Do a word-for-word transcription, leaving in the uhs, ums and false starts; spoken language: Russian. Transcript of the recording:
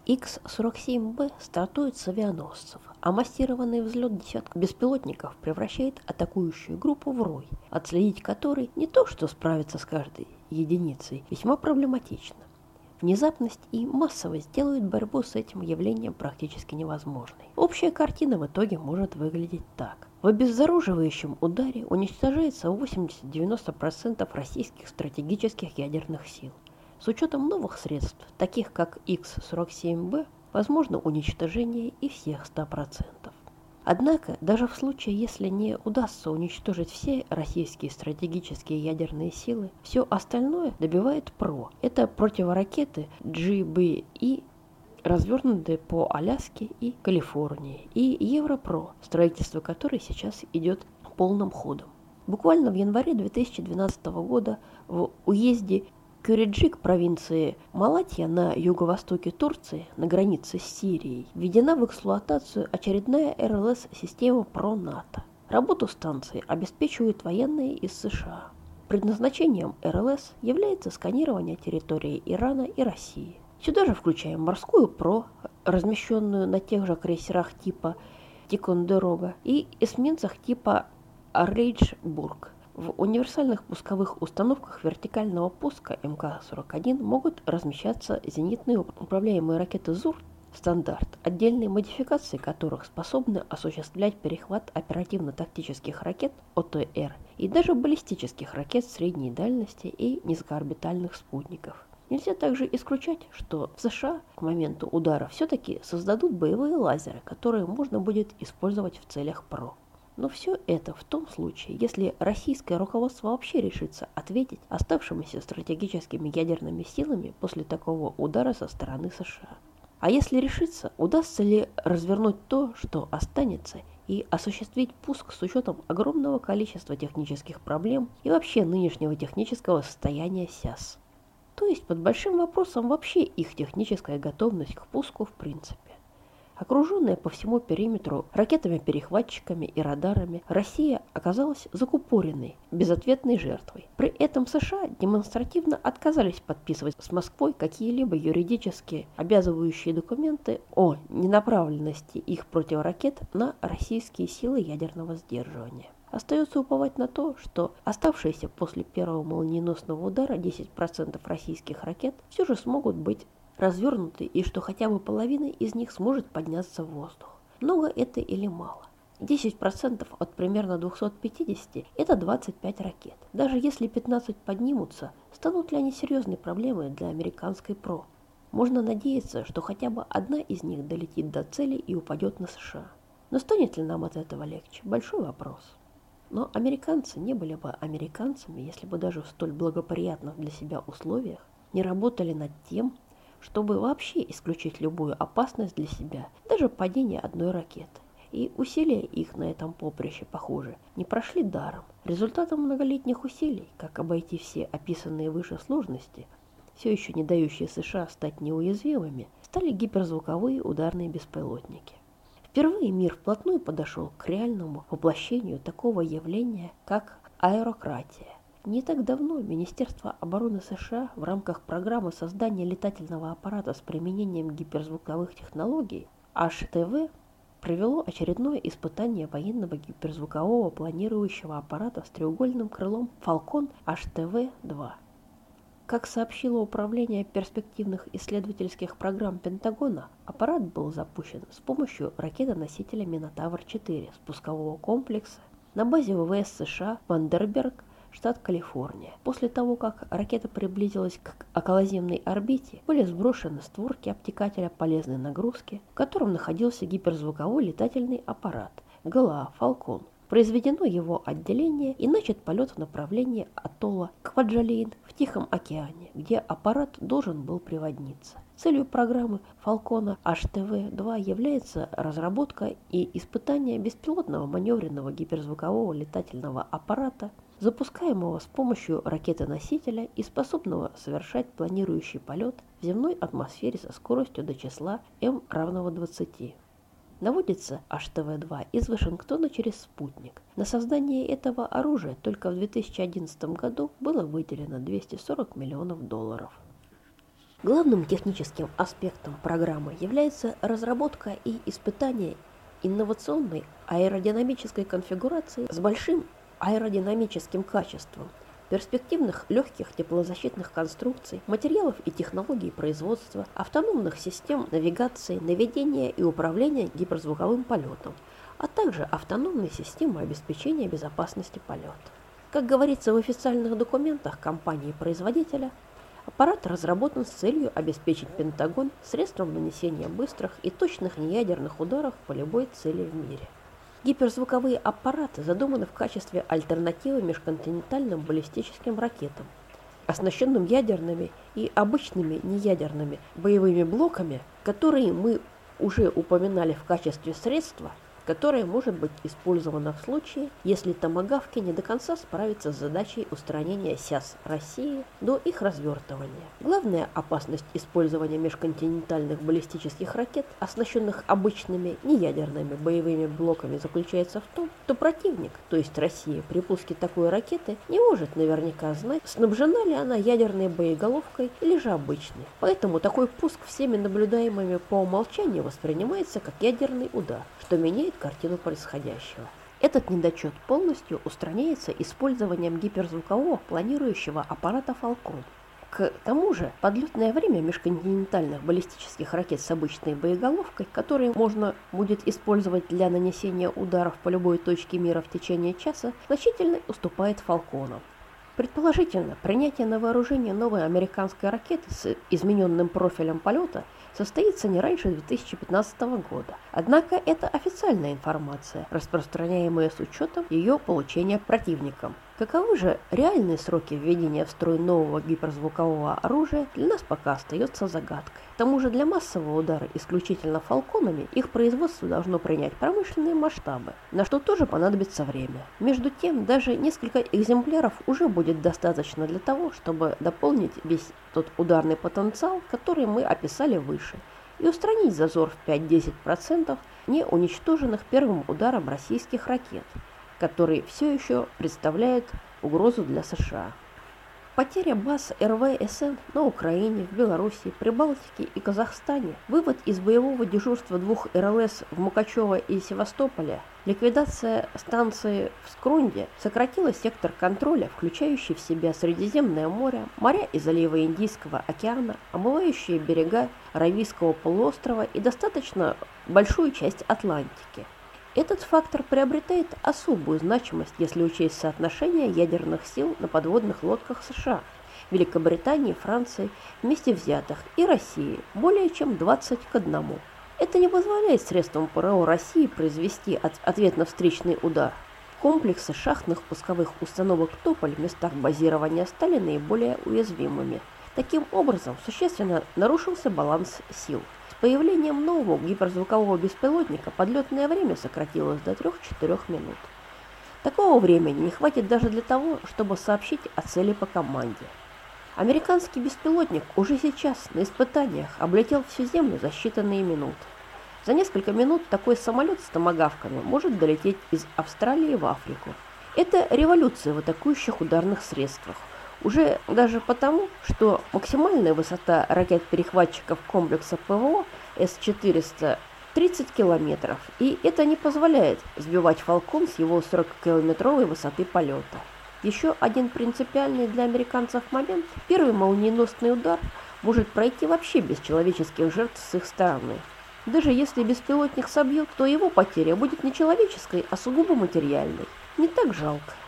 икс сорок семь бэ стартует с авианосцев, а массированный взлет десятка беспилотников превращает атакующую группу в рой, отследить который не то что справиться с каждой единицей, весьма проблематично. Внезапность и массовость делают борьбу с этим явлением практически невозможной. Общая картина в итоге может выглядеть так. В обеззараживающем ударе уничтожается восемьдесят-девяносто процентов российских стратегических ядерных сил. С учетом новых средств, таких как икс сорок семь бэ, возможно уничтожение и всех ста процентов. Однако, даже в случае, если не удастся уничтожить все российские стратегические ядерные силы, все остальное добивает ПРО. Это противоракеты джи би и, развернутые по Аляске и Калифорнии, и Европро, строительство которой сейчас идет полным ходом. Буквально в январе две тысячи двенадцатого года в уезде Кюреджик провинции Малатья на юго-востоке Турции, на границе с Сирией, введена в эксплуатацию очередная эр эл эс-система ПРО НАТО. Работу станции обеспечивают военные из США. Предназначением эр эл эс является сканирование территории Ирана и России. Сюда же включаем морскую ПРО, размещенную на тех же крейсерах типа Тикондерога и эсминцах типа Рейджбург. В универсальных пусковых установках вертикального пуска эм ка сорок один могут размещаться зенитные управляемые ракеты ЗУР стандарт, отдельные модификации которых способны осуществлять перехват оперативно-тактических ракет о тэ эр и даже баллистических ракет средней дальности и низкоорбитальных спутников. Нельзя также исключать, что в США к моменту удара все-таки создадут боевые лазеры, которые можно будет использовать в целях ПРО. Но все это в том случае, если российское руководство вообще решится ответить оставшимися стратегическими ядерными силами после такого удара со стороны США. А если решится, удастся ли развернуть то, что останется, и осуществить пуск с учетом огромного количества технических проблем и вообще нынешнего технического состояния СЯС. То есть под большим вопросом вообще их техническая готовность к пуску в принципе. Окруженная по всему периметру ракетами-перехватчиками и радарами, Россия оказалась закупоренной, безответной жертвой. При этом США демонстративно отказались подписывать с Москвой какие-либо юридически обязывающие документы о ненаправленности их противоракет на российские силы ядерного сдерживания. Остается уповать на то, что оставшиеся после первого молниеносного удара десять процентов российских ракет все же смогут быть развернуты и что хотя бы половина из них сможет подняться в воздух. Много это или мало? десять процентов от примерно двухсот пятидесяти – это двадцать пять ракет. Даже если пятнадцать поднимутся, станут ли они серьезной проблемой для американской ПРО? Можно надеяться, что хотя бы одна из них долетит до цели и упадет на США. Но станет ли нам от этого легче? Большой вопрос. Но американцы не были бы американцами, если бы даже в столь благоприятных для себя условиях не работали над тем, чтобы вообще исключить любую опасность для себя, даже падение одной ракеты. И усилия их на этом поприще, похоже, не прошли даром. Результатом многолетних усилий, как обойти все описанные выше сложности, все еще не дающие США стать неуязвимыми, стали гиперзвуковые ударные беспилотники. Впервые мир вплотную подошел к реальному воплощению такого явления, как аэрократия. Не так давно Министерство обороны США в рамках программы создания летательного аппарата с применением гиперзвуковых технологий эйч тэ вэ провело очередное испытание военного гиперзвукового планирующего аппарата с треугольным крылом Falcon эйч тэ вэ два. Как сообщило Управление перспективных исследовательских программ Пентагона, аппарат был запущен с помощью ракеты-носителя Минотавр четыре спускового комплекса на базе вэ вэ эс США Вандерберг, штат Калифорния. После того, как ракета приблизилась к околоземной орбите, были сброшены створки обтекателя полезной нагрузки, в котором находился гиперзвуковой летательный аппарат гэ эл а «Фалкон». Произведено его отделение и начат полет в направлении атолла Кваджалейн в Тихом океане, где аппарат должен был приводниться. Целью программы Falcon эйч тэ вэ два является разработка и испытание беспилотного маневренного гиперзвукового летательного аппарата, запускаемого с помощью ракеты-носителя и способного совершать планирующий полет в земной атмосфере со скоростью до числа m равного двадцати. Наводится эйч тэ вэ два из Вашингтона через спутник. На создание этого оружия только в две тысячи одиннадцатом году было выделено двести сорок миллионов долларов. Главным техническим аспектом программы является разработка и испытание инновационной аэродинамической конфигурации с большим аэродинамическим качеством, перспективных легких теплозащитных конструкций, материалов и технологий производства, автономных систем навигации, наведения и управления гиперзвуковым полетом, а также автономной системы обеспечения безопасности полета. Как говорится в официальных документах компании-производителя, аппарат разработан с целью обеспечить Пентагон средством нанесения быстрых и точных неядерных ударов по любой цели в мире. Гиперзвуковые аппараты задуманы в качестве альтернативы межконтинентальным баллистическим ракетам, оснащенным ядерными и обычными неядерными боевыми блоками, которые мы уже упоминали в качестве средства, которое может быть использовано в случае, если томагавки не до конца справятся с задачей устранения СЯС России до их развертывания. Главная опасность использования межконтинентальных баллистических ракет, оснащенных обычными неядерными боевыми блоками, заключается в том, что противник, то есть Россия, при пуске такой ракеты не может наверняка знать, снабжена ли она ядерной боеголовкой или же обычной. Поэтому такой пуск всеми наблюдаемыми по умолчанию воспринимается как ядерный удар, что меняет картину происходящего. Этот недочет полностью устраняется использованием гиперзвукового планирующего аппарата «Фалкон». К тому же, подлетное время межконтинентальных баллистических ракет с обычной боеголовкой, которые можно будет использовать для нанесения ударов по любой точке мира в течение часа, значительно уступает «Фалконам». Предположительно, принятие на вооружение новой американской ракеты с измененным профилем полета состоится не раньше две тысячи пятнадцатого года. Однако это официальная информация, распространяемая с учетом ее получения противником. Каковы же реальные сроки введения в строй нового гиперзвукового оружия, для нас пока остается загадкой. К тому же для массового удара исключительно «Фалконами» их производство должно принять промышленные масштабы, на что тоже понадобится время. Между тем, даже несколько экземпляров уже будет достаточно для того, чтобы дополнить весь тот ударный потенциал, который мы описали выше, и устранить зазор в пять-десять процентов не уничтоженных первым ударом российских ракет, который все еще представляет угрозу для США. Потеря баз эр вэ эс эн на Украине, в Беларуси, Прибалтике и Казахстане, вывод из боевого дежурства двух эр эл эс в Мукачево и Севастополе, ликвидация станции в Скрунде сократила сектор контроля, включающий в себя Средиземное море, моря и заливы Индийского океана, омывающие берега Аравийского полуострова и достаточно большую часть Атлантики. Этот фактор приобретает особую значимость, если учесть соотношение ядерных сил на подводных лодках США, Великобритании, Франции, вместе взятых, и России более чем двадцать к одному. Это не позволяет средствам ПРО России произвести от ответно-встречный удар. Комплексы шахтных пусковых установок «Тополь» в местах базирования стали наиболее уязвимыми. Таким образом, существенно нарушился баланс сил. С появлением нового гиперзвукового беспилотника подлетное время сократилось до трёх-четырёх минут. Такого времени не хватит даже для того, чтобы сообщить о цели по команде. Американский беспилотник уже сейчас на испытаниях облетел всю Землю за считанные минуты. За несколько минут такой самолет с томагавками может долететь из Австралии в Африку. Это революция в атакующих ударных средствах. Уже даже потому, что максимальная высота ракет-перехватчиков комплекса ПВО эс четыреста тридцать километров, и это не позволяет сбивать «Фалкон» с его сорокакилометровой высоты полета. Еще один принципиальный для американцев момент – первый молниеносный удар может пройти вообще без человеческих жертв с их стороны. Даже если беспилотник собьют, то его потеря будет не человеческой, а сугубо материальной. Не так жалко.